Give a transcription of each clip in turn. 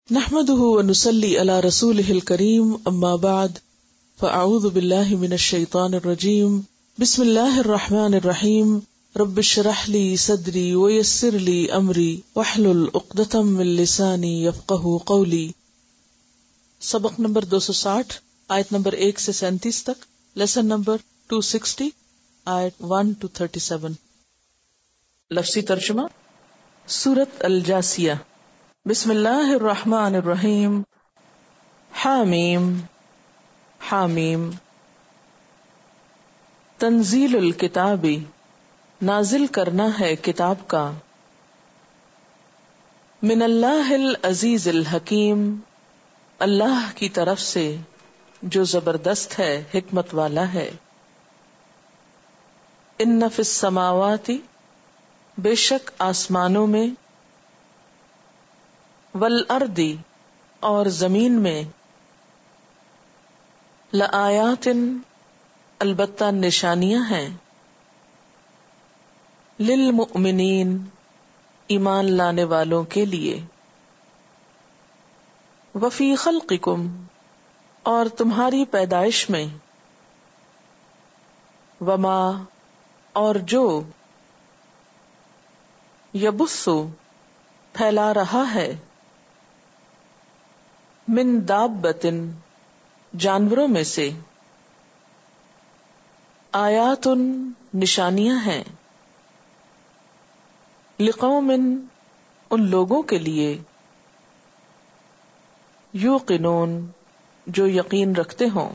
نحمده ونصلي على رسوله الكريم اما بعد فاعوذ بالله من الشيطان الرجيم بسم الله الرحمن الرحيم رب اشرح لي صدري ويسر لي امري واحلل عقدة من لساني يفقهوا قولي۔ سبق نمبر 260 آیت نمبر 1 سے 37 تک، لیسن نمبر 260 آیت 1 to 37۔ لفظی ترجمہ۔ سورۃ الجاثیہ۔ بسم اللہ الرحمن الرحیم۔ حامیم حامیم۔ تنزیل الکتاب، نازل کرنا ہے کتاب کا، من اللہ العزیز الحکیم، اللہ کی طرف سے جو زبردست ہے، حکمت والا ہے۔ ان فی السماوات، بے شک آسمانوں میں، والارض، اور زمین میں، لآیات، البتہ نشانیاں ہیں، للمؤمنین، ایمان لانے والوں کے لیے، وفی خلقکم، اور تمہاری پیدائش میں، وما، اور جو، یبث، پھیلا رہا ہے، من دابۃ، جانوروں میں سے، آیات، نشانیاں ہیں، لقوم، ان لوگوں کے لیے، یوقنون، جو یقین رکھتے ہوں،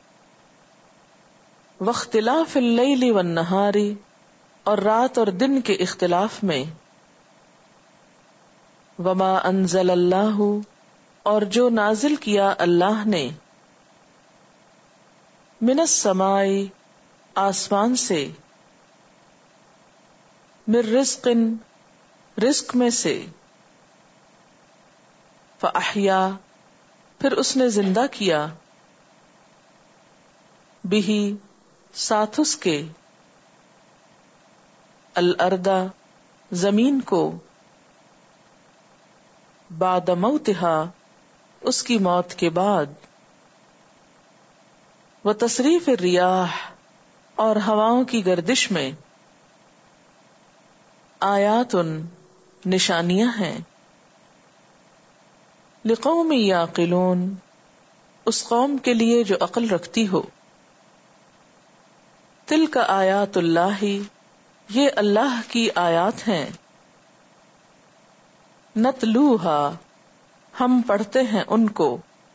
واختلاف اللیل والنہار، اور رات اور دن کے اختلاف میں، وما انزل اللہ، اور جو نازل کیا اللہ نے، من السماء، آسمان سے، من رزق، رزق میں سے، فاحیا، پھر اس نے زندہ کیا، بہ، ساتھ اس کے، الارض، زمین کو، بعد موتہا، اس کی موت کے بعد، وتصریف الریاح، اور ہواؤں کی گردش میں، آیات، نشانیاں ہیں، لقوم یعقلون، اس قوم کے لیے جو عقل رکھتی ہو، تلک آیات اللہ، یہ اللہ کی آیات ہیں، نتلوہا، ہم پڑھتے ہیں ان کو،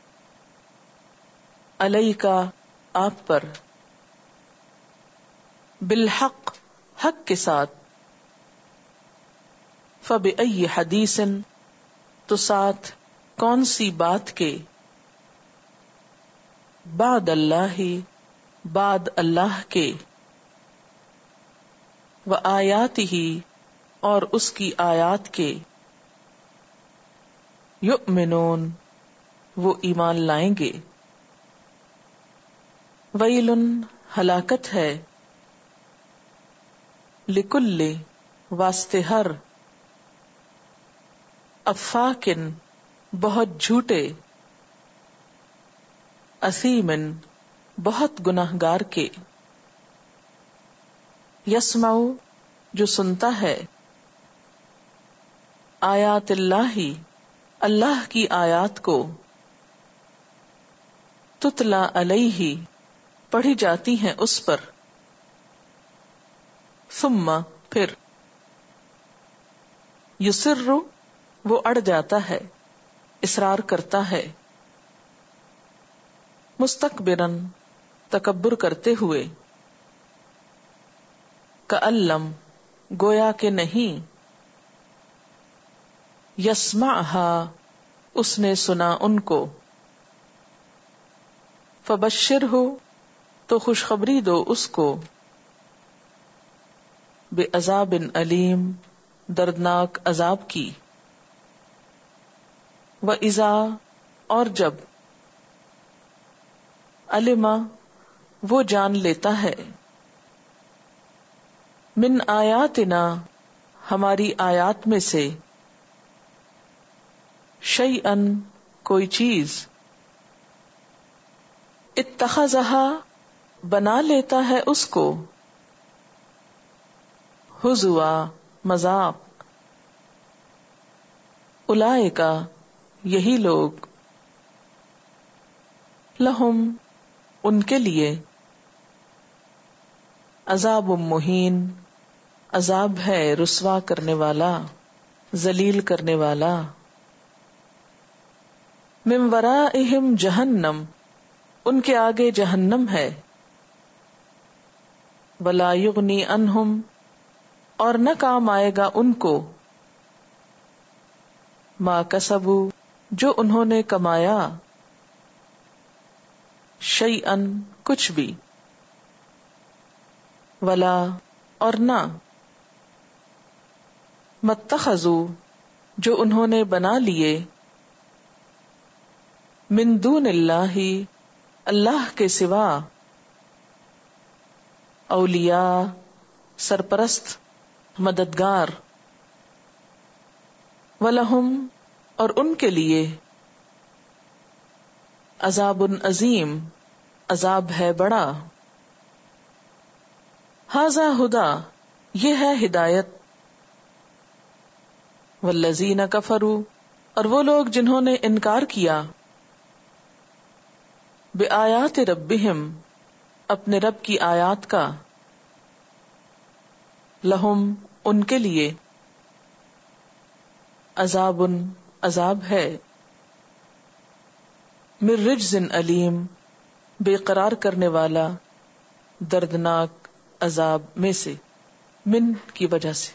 علیکا، آپ پر، بالحق، حق کے ساتھ، فبأی حدیث، تو ساتھ کون سی بات کے، بعد اللہ، بعد اللہ کے، وآیاتہ، اور اس کی آیات کے، یؤمنون، وہ ایمان لائیں گے، ویل، ہلاکت ہے، لکل، واسطے ہر، افاکن، بہت جھوٹے، اثیم، بہت گناہگار کے، یسمع، جو سنتا ہے، آیات اللہ، اللہ کی آیات کو، تتلا علیہ، پڑھی جاتی ہیں اس پر، ثم، پھر، یصر، وہ اڑ جاتا ہے، اصرار کرتا ہے، مستکبرا، تکبر کرتے ہوئے، کأن لم، گویا کہ نہیں، یسمعها، اس نے سنا ان کو، فبشرہ، تو خوشخبری دو اس کو، بعذاب علیم، دردناک عذاب کی، وَإِذَا، اور جب، علم، وہ جان لیتا ہے، من آیاتنا، ہماری آیات میں سے، شیئن کوئی چیز، اتخذہا بنا لیتا ہے اس کو، ہزوا مذاق، اولئک یہی لوگ، لہم ان کے لیے، عذاب مہین عذاب ہے رسوا کرنے والا، ذلیل کرنے والا، من ورائہم جہنم ان کے آگے جہنم ہے، ولا یغنی عنہم اور نہ کام آئے گا ان کو، ما کسبوا جو انہوں نے کمایا، شیئن کچھ بھی، ولا اور نہ، متخذوا جو انہوں نے بنا لیے، من دون اللہ اللہ کے سوا، اولیاء سرپرست مددگار، وَلَهُمْ اور ان کے لیے، عذاب عظیم عذاب ہے بڑا، ھذا ھدی یہ ہے ہدایت، والذین کفروا اور وہ لوگ جنہوں نے انکار کیا، بآیات ربہم اپنے رب کی آیات کا، لہم ان کے لیے، عذاب عذاب ہے، من رجز علیم بے قرار کرنے والا دردناک عذاب میں سے، من کی وجہ سے۔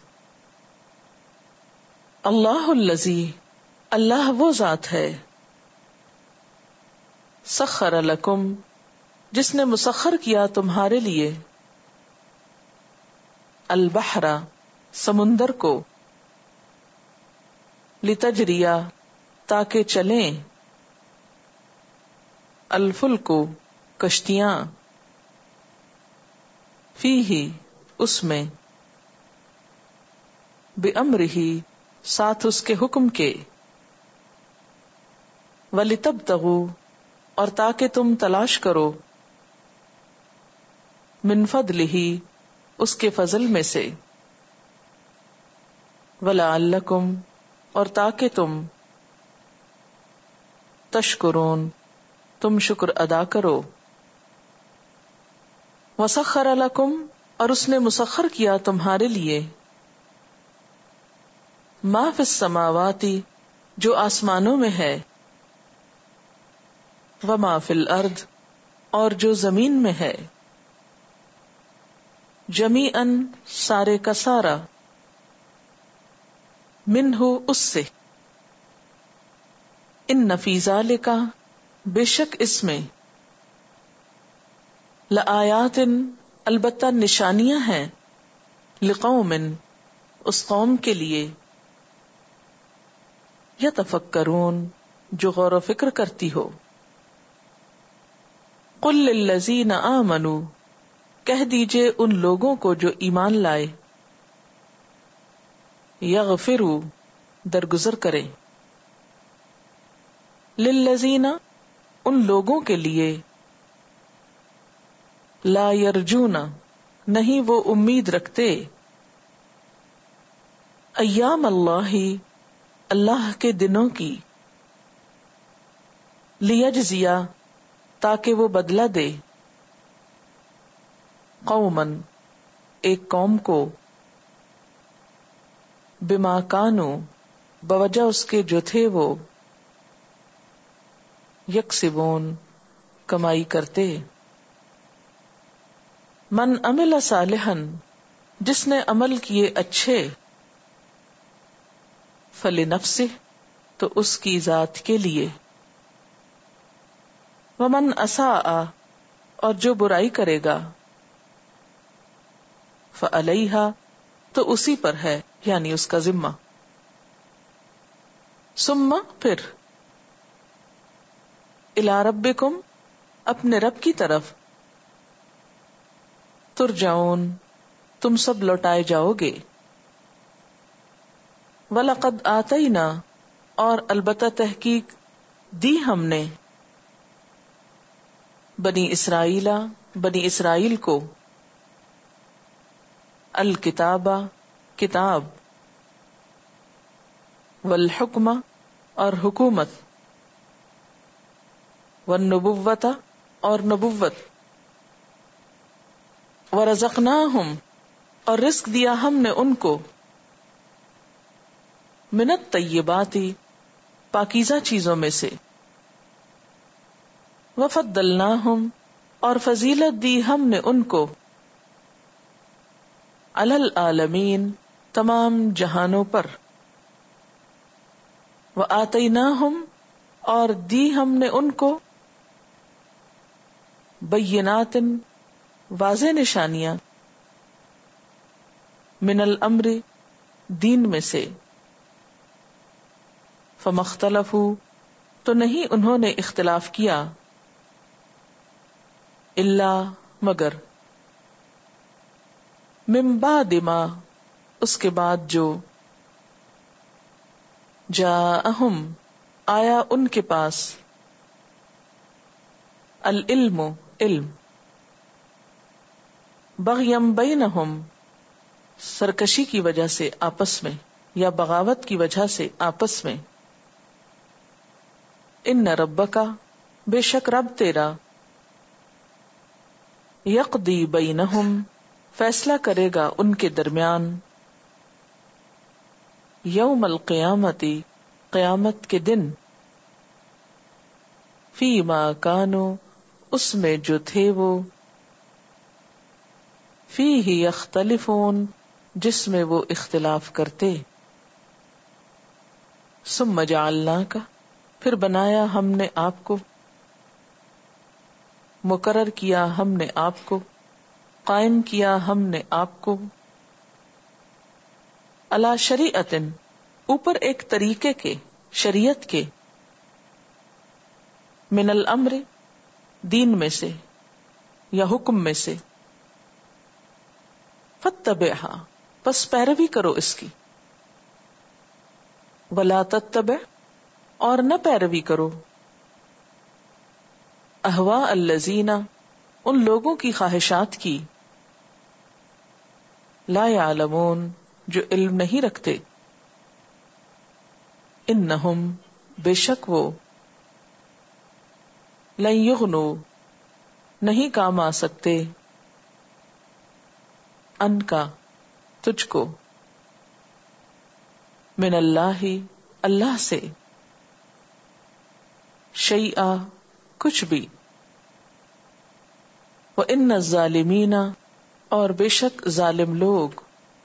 اللہ الذی اللہ وہ ذات ہے، سخر لکم جس نے مسخر کیا تمہارے لیے، البحر سمندر کو، لتجریا تاکہ چلیں، الفلک کشتیاں، فیہ اس میں، بامرہ ساتھ اس کے حکم کے، ولتبتغوا اور تاکہ تم تلاش کرو، من فضلہ اس کے فضل میں سے، ولعلکم اور تاکہ تم، تشکرون تم شکر ادا کرو، وسخر لکم اور اس نے مسخر کیا تمہارے لیے، ما فی السماوات جو آسمانوں میں ہے، وما فی الارض اور جو زمین میں ہے، جمیعاً سارے کا سارا، منہ اس سے، ان فی ذالک بے شک اس میں، لآیات البتہ نشانیاں ہیں، لقوم اس قوم کے لیے، یتفکرون جو غور و فکر کرتی ہو۔ قل للذین آمنوا کہہ دیجئے ان لوگوں کو جو ایمان لائے، یغفروا درگزر کریں، للذین ان لوگوں کے لیے، لا یرجون نہیں وہ امید رکھتے، ایام اللہ اللہ کے دنوں کی، لیجزیا تاکہ وہ بدلہ دے، قومن ایک قوم کو، بما کانوا بوجہ اس کے جو تھے وہ، یکسبون کمائی کرتے، من عمل صالحا جس نے عمل کیے اچھے، فلنفسہ تو اس کی ذات کے لیے، ومن اساء اور جو برائی کرے گا، فعلیہا تو اسی پر ہے یعنی اس کا ذمہ، ثم پھر، الی ربکم اپنے رب کی طرف، ترجعون تم سب لوٹائے جاؤ گے، وَلَقَدْ آتَيْنَا اور البتہ تحقیق دی ہم نے بنی اسرائیل کو الکتابہ کتاب، والحکمہ اور حکومت، والنبوۃ اور نبوت، ورزقناہم اور رزق دیا ہم نے ان کو من الطیبات پاکیزہ چیزوں میں سے، وفضلناہم اور فضیلت دی ہم نے ان کو علی العالمین تمام جہانوں پر، وآتیناہم اور دی ہم نے ان کو بینات واضح نشانیاں، من الامر دین میں سے، فما اختلفوا تو نہیں انہوں نے اختلاف کیا، الا مگر، من بعد ما اس کے بعد جو، جاءہم آیا ان کے پاس، العلم علم، بغیم بینہم سرکشی کی وجہ سے آپس میں یا بغاوت کی وجہ سے آپس میں، ان ربک بے شک رب تیرا، یقضی بینہم فیصلہ کرے گا ان کے درمیان، یوم القیامت قیامت کے دن، فیما کانوا اس میں جو تھے وہ، فیہ یختلفون جس میں وہ اختلاف کرتے، ثم جعلناک پھر بنایا ہم نے آپ کو، مقرر کیا ہم نے آپ کو، قائم کیا ہم نے آپ کو، علی شریعت اوپر ایک طریقے کے، شریعت کے، من الامر دین میں سے یا حکم میں سے، فاتبعھا پس پیروی کرو اس کی، ولا تتبع اور نہ پیروی کرو، اہواء الذین ان لوگوں کی خواہشات کی، لا یعلمون جو علم نہیں رکھتے، انہم بے شک وہ، لن یغنوا نہیں کام آ سکتے، ان کا تجھ کو، من اللہ اللہ سے، شیئا کچھ بھی، وان الظالمین اور بے شک ظالم لوگ،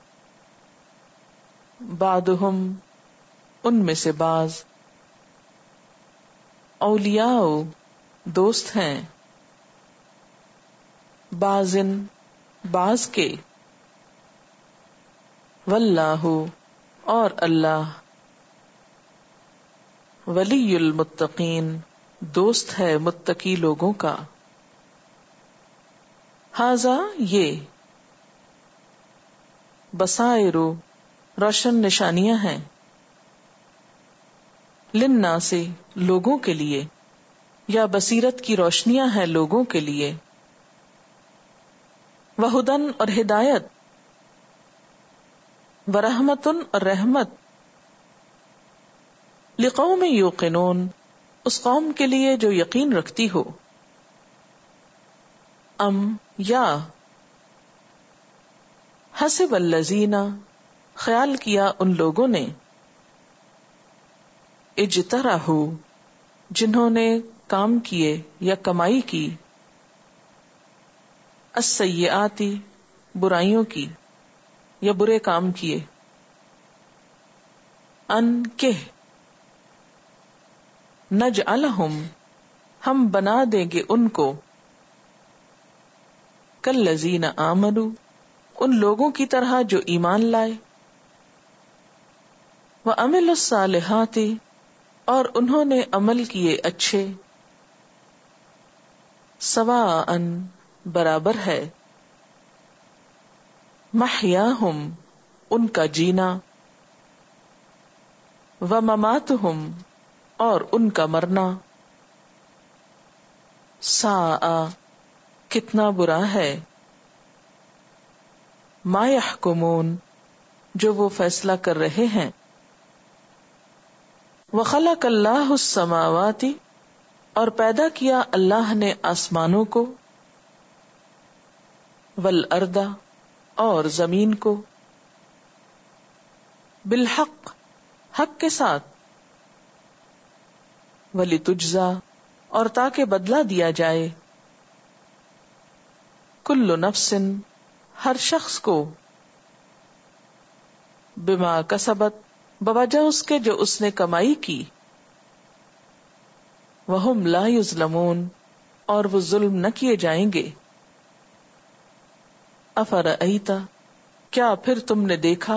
بعضهم ان میں سے بعض، اولیاء دوست ہیں، بعضن بعض کے، واللہ اور اللہ، ولی المتقین دوست ہے متقی لوگوں کا، ھذا یہ، بصائر روشن نشانیاں ہیں، للناس لوگوں کے لیے، یا بصیرت کی روشنیاں ہیں لوگوں کے لیے، وہدن اور ہدایت، ورحمتن اور رحمت، لقوم یوقنون اس قوم کے لیے جو یقین رکھتی ہو، ام یا، حسب الذین خیال کیا ان لوگوں نے، اجترحوا جنہوں نے کام کیے یا کمائی کی، السیئات برائیوں کی یا برے کام کیے، ان کہ نجعلہم ہم بنا دیں گے ان کو، کالذین آمنوا ان لوگوں کی طرح جو ایمان لائے، وعملوا الصالحات اور انہوں نے عمل کیے اچھے، سواء برابر ہے، محیاہم ان کا جینا، ومماتہم اور ان کا مرنا، ساء کتنا برا ہے، ما یحکمون جو وہ فیصلہ کر رہے ہیں، وخلق اللہ السماوات اور پیدا کیا اللہ نے آسمانوں کو، والارض اور زمین کو، بالحق حق کے ساتھ، ولتجزا اور تاکہ بدلہ دیا جائے، کل نفس ہر شخص کو، بما کسبت بوجہ اس کے جو اس نے کمائی کی، وہم لا یظلمون اور وہ ظلم نہ کیے جائیں گے، افرأیت کیا پھر تم نے دیکھا،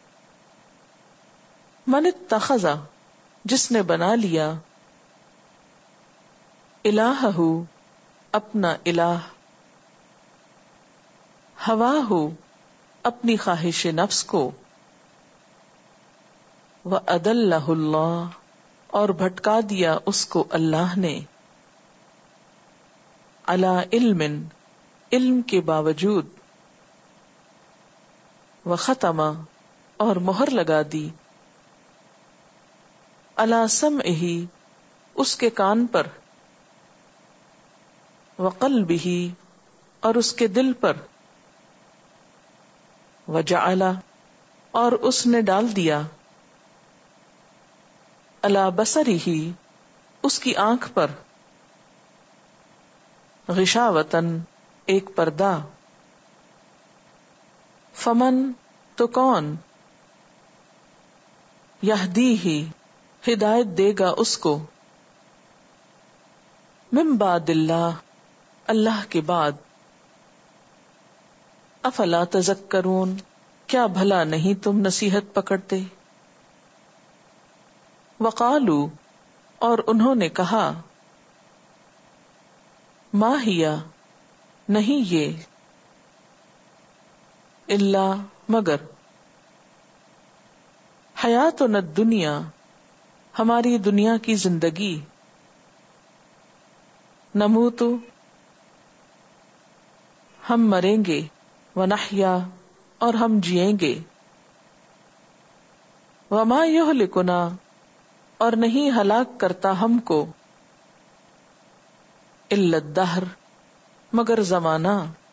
من اتخذ جس نے بنا لیا، الہہ اپنا الہ، ہواہ اپنی خواہش نفس کو، وَأَضَلَّهُ اللَّهُ اور بھٹکا دیا اس کو اللہ نے، عَلَى علم علم کے باوجود، وَخَتَمَ اور مہر لگا دی، عَلَى سَمْعِهِ اس کے کان پر، وَقَلْبِهِ اور اس کے دل پر، وَجَعَلَ اور اس نے ڈال دیا، عَلَى بَصَرِهِ اس کی آنکھ پر، غشاوتن ایک پردہ، فمن تو کون، یہدیہ ہدایت دے گا اس کو، من بعد اللہ اللہ کے بعد، افلا تذکرون کیا بھلا نہیں تم نصیحت پکڑتے، وقالو اور انہوں نے کہا، ما ہیا نہیں یہ، الا مگر، حیاتنا الدنیا ہماری دنیا کی زندگی، نموت ہم مریں گے، ونحیا اور ہم جیئیں گے، وما یہلکنا اور نہیں ہلاک کرتا ہم کو، الا الدہر مگر زمانہ،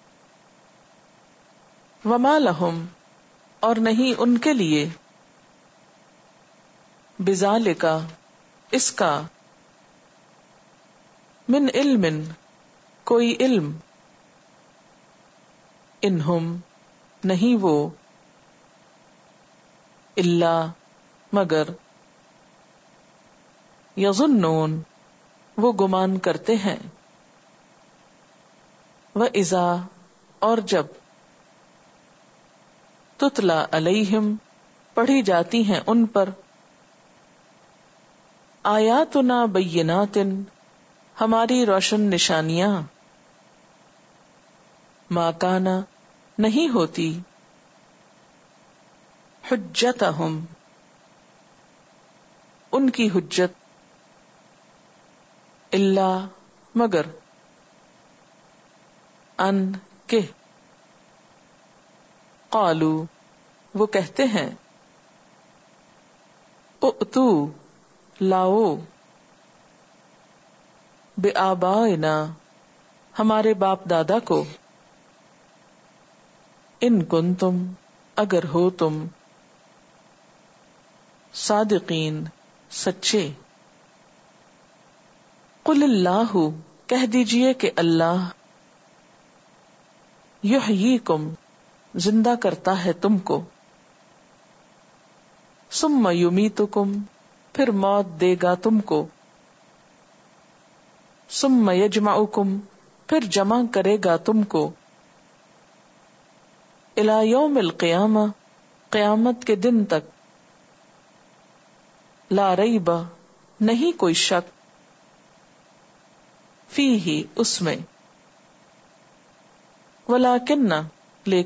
وما لہم اور نہیں ان کے لیے، بذالک اس کا، من علم کوئی علم، انہم نہیں وہ، الا مگر، یظنون وہ گمان کرتے ہیں، وَإِذَا اور جب، تتلا علیہم پڑھی جاتی ہیں ان پر، آیاتنا بینات ہماری روشن نشانیاں، ما کانا نہیں ہوتی، حجتہم ان کی حجت، الا مگر، ان کہ، قالو وہ کہتے ہیں، اُؤْتُوا لاؤ، بِآبائنا ہمارے باپ دادا کو، ان کنتم اگر ہو تم، صادقین سچے، قل اللہ کہہ دیجئے کہ اللہ، یحییکم زندہ کرتا ہے تم کو، ثم یمیتکم پھر موت دے گا تم کو، ثم یجمعکم پھر جمع کرے گا تم کو، الی یوم القیامہ قیامت کے دن تک، لا ریب نہیں کوئی شک، فیہ اس میں، ولیکن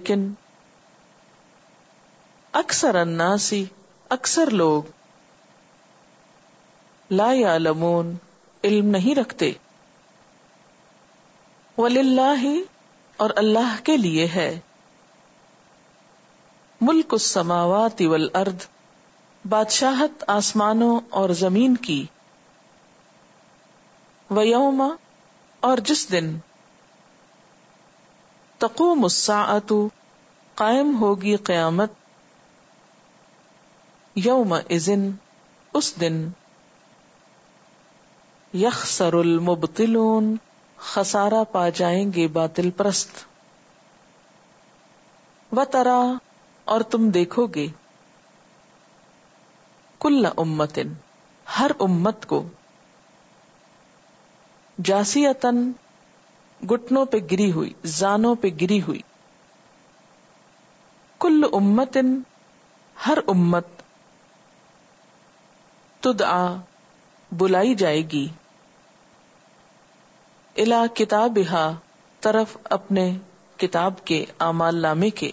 لیکن، اکثر الناس اکثر لوگ، لا یعلمون علم نہیں رکھتے. وللہ اور اللہ کے لیے ہے ملک السماوات والارض بادشاہت آسمانوں اور زمین کی. ویوم اور جس دن تقوم الساعۃ قائم ہوگی قیامت. یومئذ اس دن یخسر المبطلون خسارہ پا جائیں گے باطل پرست. وترا اور تم دیکھو گے کل امت ہر امت کو جاسیتن گھٹنوں پہ گری ہوئی زانوں پہ گری ہوئی. کل امت ہر امت تدعا بلائی جائے گی الی کتابہا طرف اپنے کتاب کے اعمال نامے کے.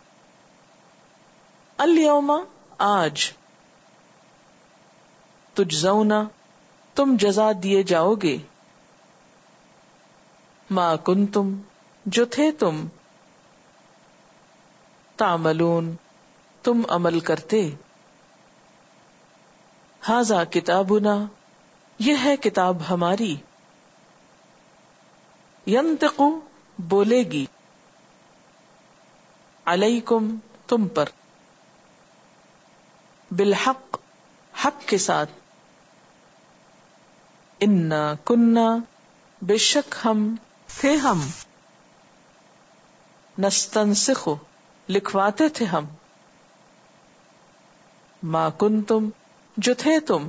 الیوم آج تجزون تم جزا دیے جاؤ گے ما کنتم جو تھے تم تعملون تم عمل کرتے. ھذا کتابنا یہ ہے کتاب ہماری. ینطق بولے گی علیکم تم پر بالحق حق کے ساتھ. انا کننا بے شک ہم تھے ہم نستنسخ لکھواتے تھے ہم ما کنتم جو تھے تم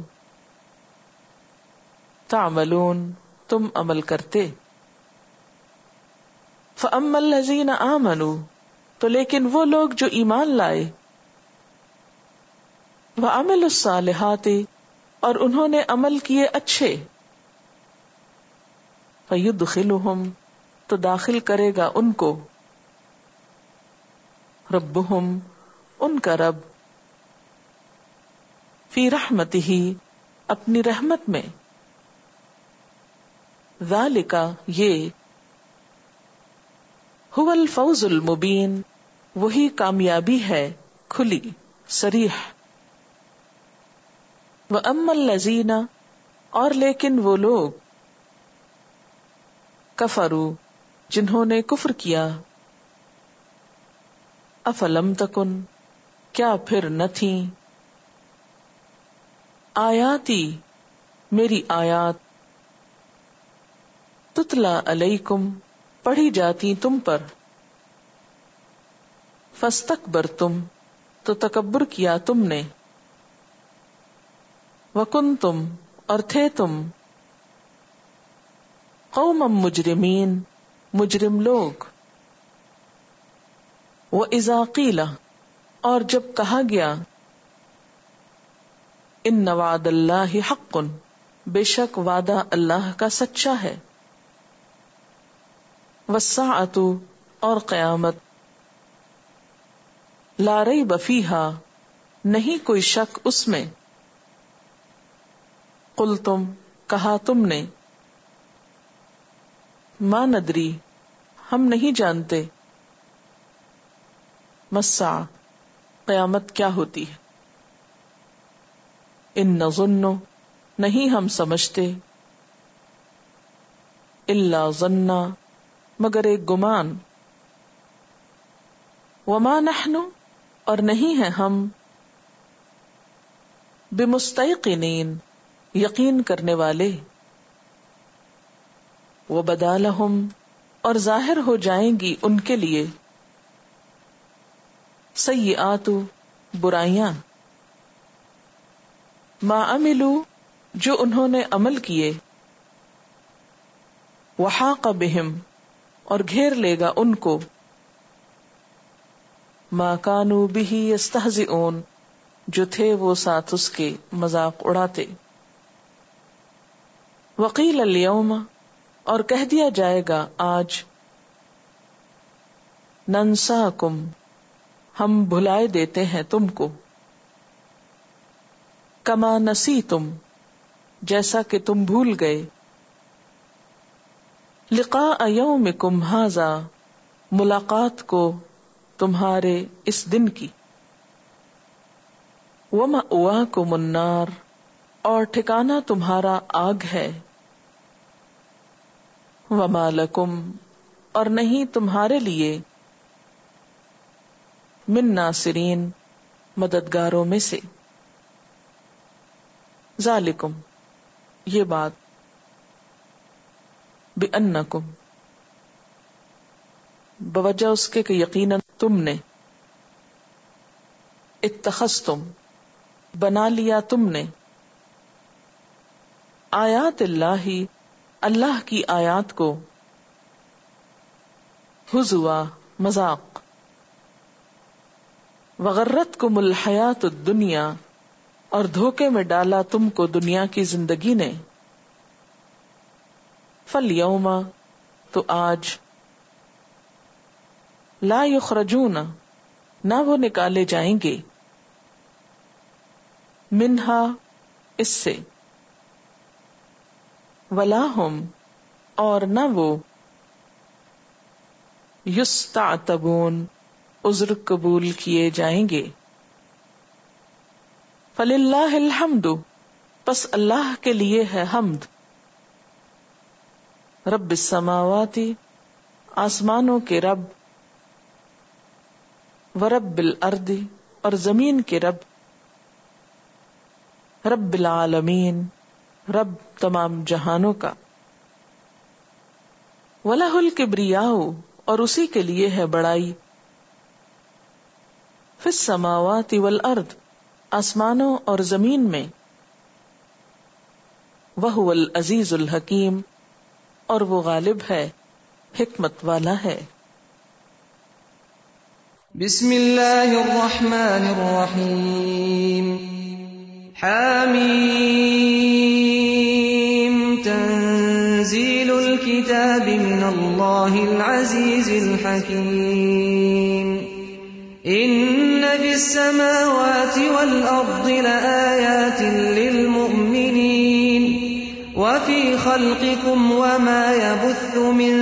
تعملون تم عمل کرتے. فاما الذین آمنوا تو لیکن وہ لوگ جو ایمان لائے وعملوا الصالحات اور انہوں نے عمل کیے اچھے فیدخلہم تو داخل کرے گا ان کو ربہم ان کا رب فی رحمتہ اپنی رحمت میں. ذالک یہ هو الفوز المبین وہی کامیابی ہے کھلی صریح. واما الذین اور لیکن وہ لوگ کفروا جنہوں نے کفر کیا افلم تکن کیا پھر نہ تھیں آیاتی میری آیات تتلا علیکم پڑھی جاتی تم پر فاستکبرتم تو تکبر کیا تم نے وکنتم اور تھے تم قوما مجرمین مجرم لوگ. وَإِذَا قِيلَ اور جب کہا گیا ان وعد اللہ حق بے شک وعدہ اللہ کا سچا ہے. والساعة اور قیامت لا ریب فیہا نہیں کوئی شک اس میں. قلتم کہا تم نے ما ندری ہم نہیں جانتے مسا قیامت کیا ہوتی ہے. ان نظن نہیں ہم سمجھتے الا ظنا مگر ایک گمان. وما نحن اور نہیں ہیں ہم بمستیقنین یقین کرنے والے. وبدا لہم اور ظاہر ہو جائیں گی ان کے لیے سیئات برائیاں ما عملوا جو انہوں نے عمل کیے وحاق بہم اور گھیر لے گا ان کو ما کانوا بہ یستہزئون جو تھے وہ ساتھ اس کے مذاق اڑاتے. وقیل الیوم اور کہہ دیا جائے گا آج ننساکم ہم بھلائے دیتے ہیں تم کو کما نسیتم جیسا کہ تم بھول گئے. لقاء یومکم ھذا، ملاقات کو تمہارے اس دن کی. ومأواکم النار، اور ٹھکانہ تمہارا آگ ہے. وما لکم، اور نہیں تمہارے لیے، من ناصرین، مددگاروں میں سے. ذالکم، یہ بات، بأنکم، بوجہ اس کے کہ یقیناً تم نے، اتخذتم، بنا لیا تم نے، آیات اللہ، اللہ کی آیات کو، ہزوا، مذاق. وغرتکم الحیات الدنیا، اور دھوکے میں ڈالا تم کو دنیا کی زندگی نے. فالیوم، تو آج، لا یخرجون، نہ وہ نکالے جائیں گے، منہا، اس سے، ولا ہم، اور نہ وہ، یستعتبون، عذر قبول کیے جائیں گے. فللہ الحمد، پس اللہ کے لیے ہے حمد. رب السماوات، آسمانوں کے رب، ورب الارض، اور زمین کے رب، رب العالمین، رب تمام جہانوں کا. وَلَهُ الْكِبْرِيَاءُ، اور اسی کے لیے ہے بڑائی، فِي السَّمَاوَاتِ وَالْأَرْضِ، آسمانوں اور زمین میں. وَهُوَ الْعَزِيزُ الْحَكِيمُ، اور وہ غالب ہے، حکمت والا ہے. بسم اللہ الرحمن الرحیم. حامیم، تنزیل الکتاب من اللہ العزیز الحکیم. ان فی السماوات والارض لآیات للمؤمنین وفی خلقکم وما يبث من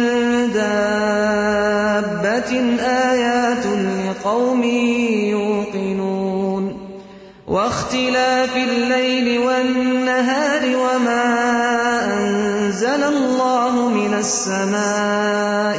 دابة آیات لقوم یوقنون. واختلاف الليل والنهار وما أنزل الله من السماء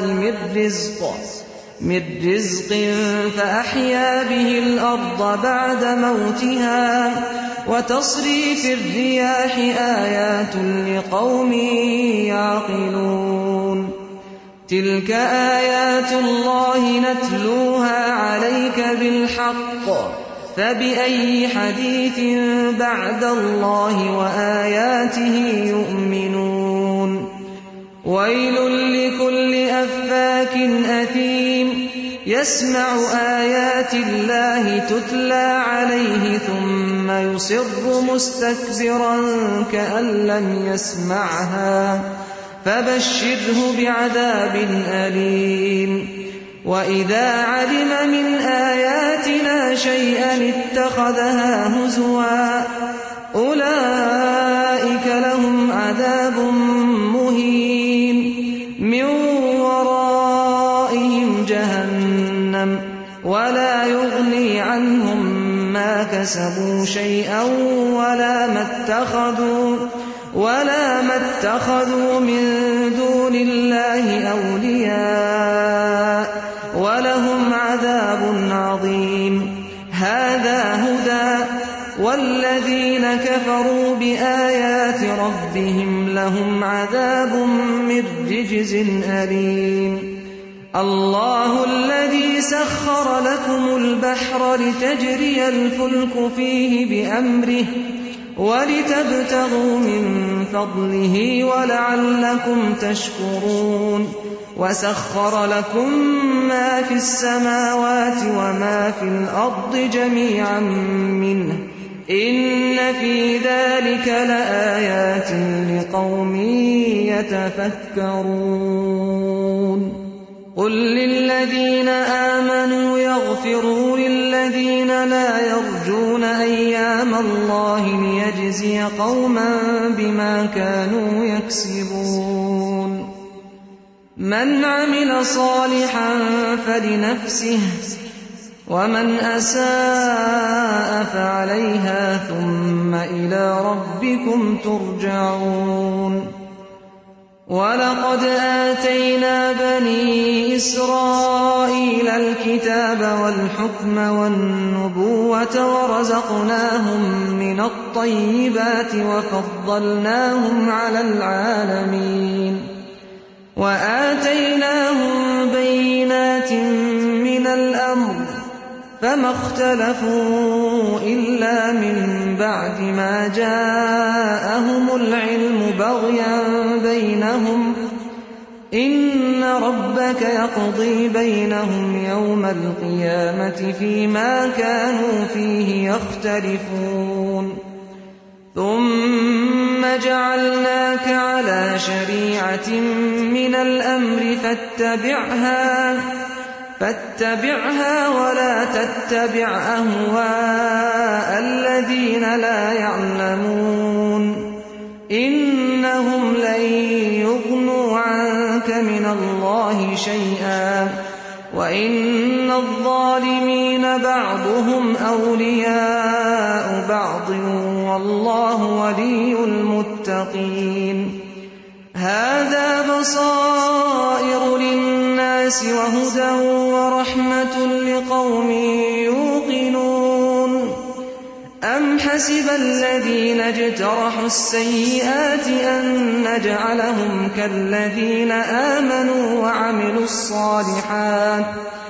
من رزق فأحيا به الأرض بعد موتها وتصريف الرياح آيات لقوم يعقلون. تلك آيات الله نتلوها عليك بالحق فبأي حديث بعد الله وآياته يؤمنون. ويل لكل أفاك أثيم يسمع آيات الله تتلى عليه ثم يصر مستكبرا كأن لم يسمعها فبشره بعذاب أليم. وَإِذَا عَلِمَ مِنْ آيَاتِنَا شَيْئًا اتَّخَذَهَا هُزُوًا أُولَئِكَ لَهُمْ عَذَابٌ مُهِينٌ مِّن وَرَائِهِمْ جَهَنَّمُ وَلَا يُغْنِي عَنْهُمْ مَا كَسَبُوا شَيْئًا وَلَا مَا اتَّخَذُوا مِن دُونِ اللَّهِ أَوْلِيَاءَ وَلَهُمْ عَذَابٌ عَظِيمٌ. هَذَا هُدًى وَالَّذِينَ كَفَرُوا بِآيَاتِ رَبِّهِمْ لَهُمْ عَذَابٌ مِّن رِّجْزٍ أَلِيمٌ. اللَّهُ الَّذِي سَخَّرَ لَكُمُ الْبَحْرَ لِتَجْرِيَ الْفُلْكُ فِيهِ بِأَمْرِهِ وَلِتَبْتَغُوا مِن فَضْلِهِ وَلَعَلَّكُمْ تَشْكُرُونَ. وَسَخَّرَ لَكُم مَّا فِي السَّمَاوَاتِ وَمَا فِي الْأَرْضِ جَمِيعًا مِّنْهُ إِنَّ فِي ذَلِكَ لَآيَاتٍ لِقَوْمٍ يَتَفَكَّرُونَ. قُل لِّلَّذِينَ آمَنُوا يَغْفِرُوا لِلَّذِينَ الذين لا يرجون أيام الله ليجزي قوما بما كانوا يكسبون من عمل صالحا فلنفسه ومن أساء فعليها ثم إلى ربكم ترجعون وَلَقَدْ آتَيْنَا بَنِي إِسْرَائِيلَ الْكِتَابَ وَالْحُكْمَ وَالنُّبُوَّةَ وَرَزَقْنَاهُمْ مِنَ الطَّيِّبَاتِ وَفَضَّلْنَاهُمْ عَلَى الْعَالَمِينَ وَآتَيْنَاهُمْ بَيِّنَاتٍ مِنَ الْأَمْرِ فَمَا اخْتَلَفُوا إِلَّا مِن بَعْدِ مَا جَاءَهُمُ الْعِلْمُ بَغْيًا بَيْنَهُمْ إِنَّ رَبَّكَ يَقْضِي بَيْنَهُمْ يَوْمَ الْقِيَامَةِ فِيمَا كَانُوا فِيهِ يَخْتَلِفُونَ ثُمَّ جَعَلْنَاكَ عَلَى شَرِيعَةٍ مِنَ الْأَمْرِ فاتبعها ولا تتبع أهواء الذين لا يعلمون إنهم لن يغنوا عنك من الله شيئا وإن الظالمين بعضهم أولياء بعض والله ولي المتقين هذا بصائر للناس وهدى ورحمة لقوم يوقنون أم حسب الذين اجترحوا السيئات أن نجعلهم كالذين آمنوا وعملوا الصالحات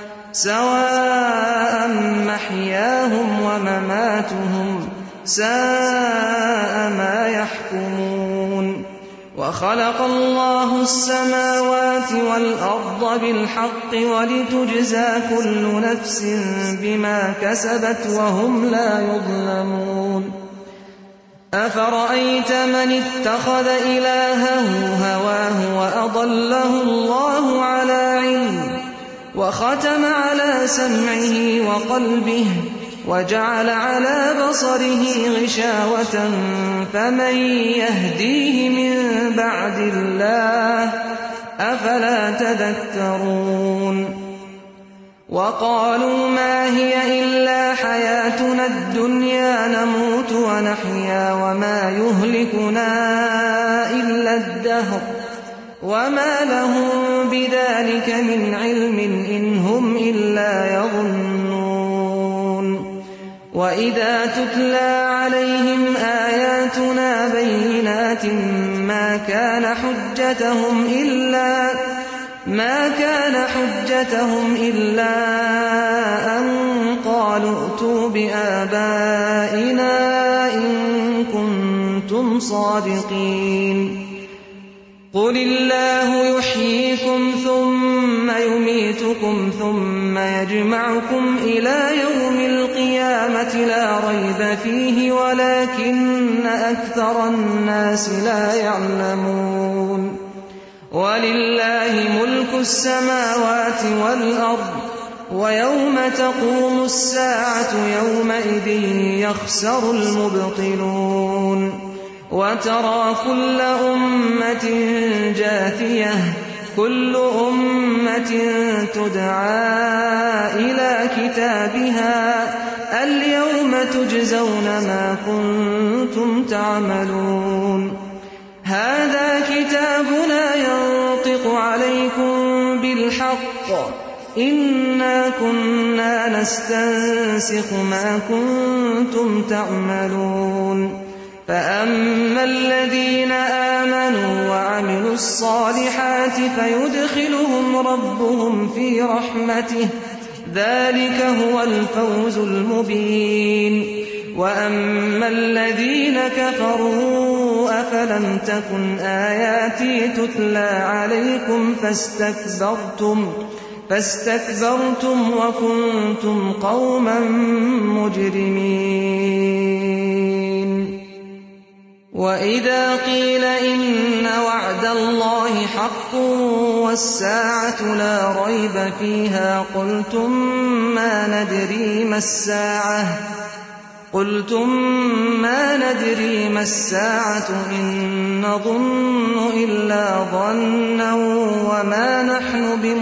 سواء محياهم ومماتهم ساء ما يحكمون وخلق الله السماوات والأرض بالحق ولتجزى كل نفس بما كسبت وهم لا يظلمون أفرأيت من اتخذ إلهه هواه وأضله الله على علم وختم على سمعه وقلبه وجعل على بصره غشاوة فمن يهديه من بعد الله أفلا تذكرون وقالوا ما هي إلا حياتنا الدنيا نموت ونحيا وما يهلكنا إلا الدهر وما لهم بذلك من علم إن هم إلا يظنون وإذا تتلى عليهم آياتنا بينات ما كان حجتهم إلا أن قالوا ائتوا بآبائنا إن كنتم صادقين قل الله يحييكم ثم يميتكم ثم يجمعكم إلى يوم القيامة لا ريب فيه ولكن أكثر الناس لا يعلمون ولله ملك السماوات والأرض ويوم تقوم الساعة يومئذ يخسر المبطلون وترى كل أمة جاثية كل أمة تدعى إلى كتابها اليوم تجزون ما كنتم تعملون هذا كتابنا ينطق عليكم بالحق إنا كنا نستنسخ ما كنتم تعملون فأما الذين آمنوا وعملوا الصالحات فيدخلهم ربهم في رحمته ذلك هو الفوز المبين وأما الذين كفروا أفلم تكن آياتي تتلى عليكم فاستكبرتم وكنتم قوما مجرمين وإذا قيل إن وعد وعد الله حق والساعة لا ريب فيها قلتم ما ندري ما الساعة إن نظن إلا ظنا وما نحن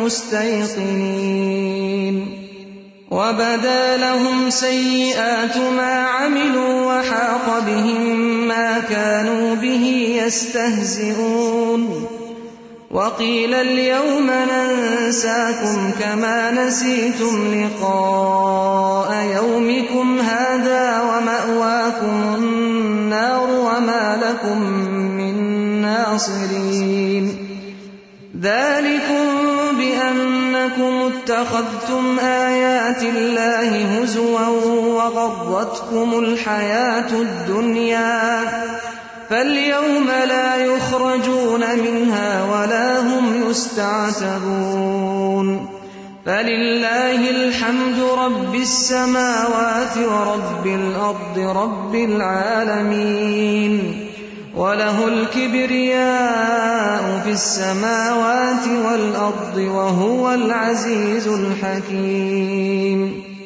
بمستيقنين وبدا لهم سيئات ما عملوا وحاق بهم ما كانوا به يستهزئون وقيل اليوم ننساكم كما نسيتم لقاء يومكم هذا ومأواكم النار وما لكم من ناصرين ذلكم بأنكم اتخذتم آيات الله هزوا وغرتكم الحياة الدنيا فاليوم لا يخرجون منها ولا هم يستعتبون فلله الحمد رب السماوات ورب الأرض رب العالمين وله الكبرياء في السماوات والأرض وهو العزيز الحكيم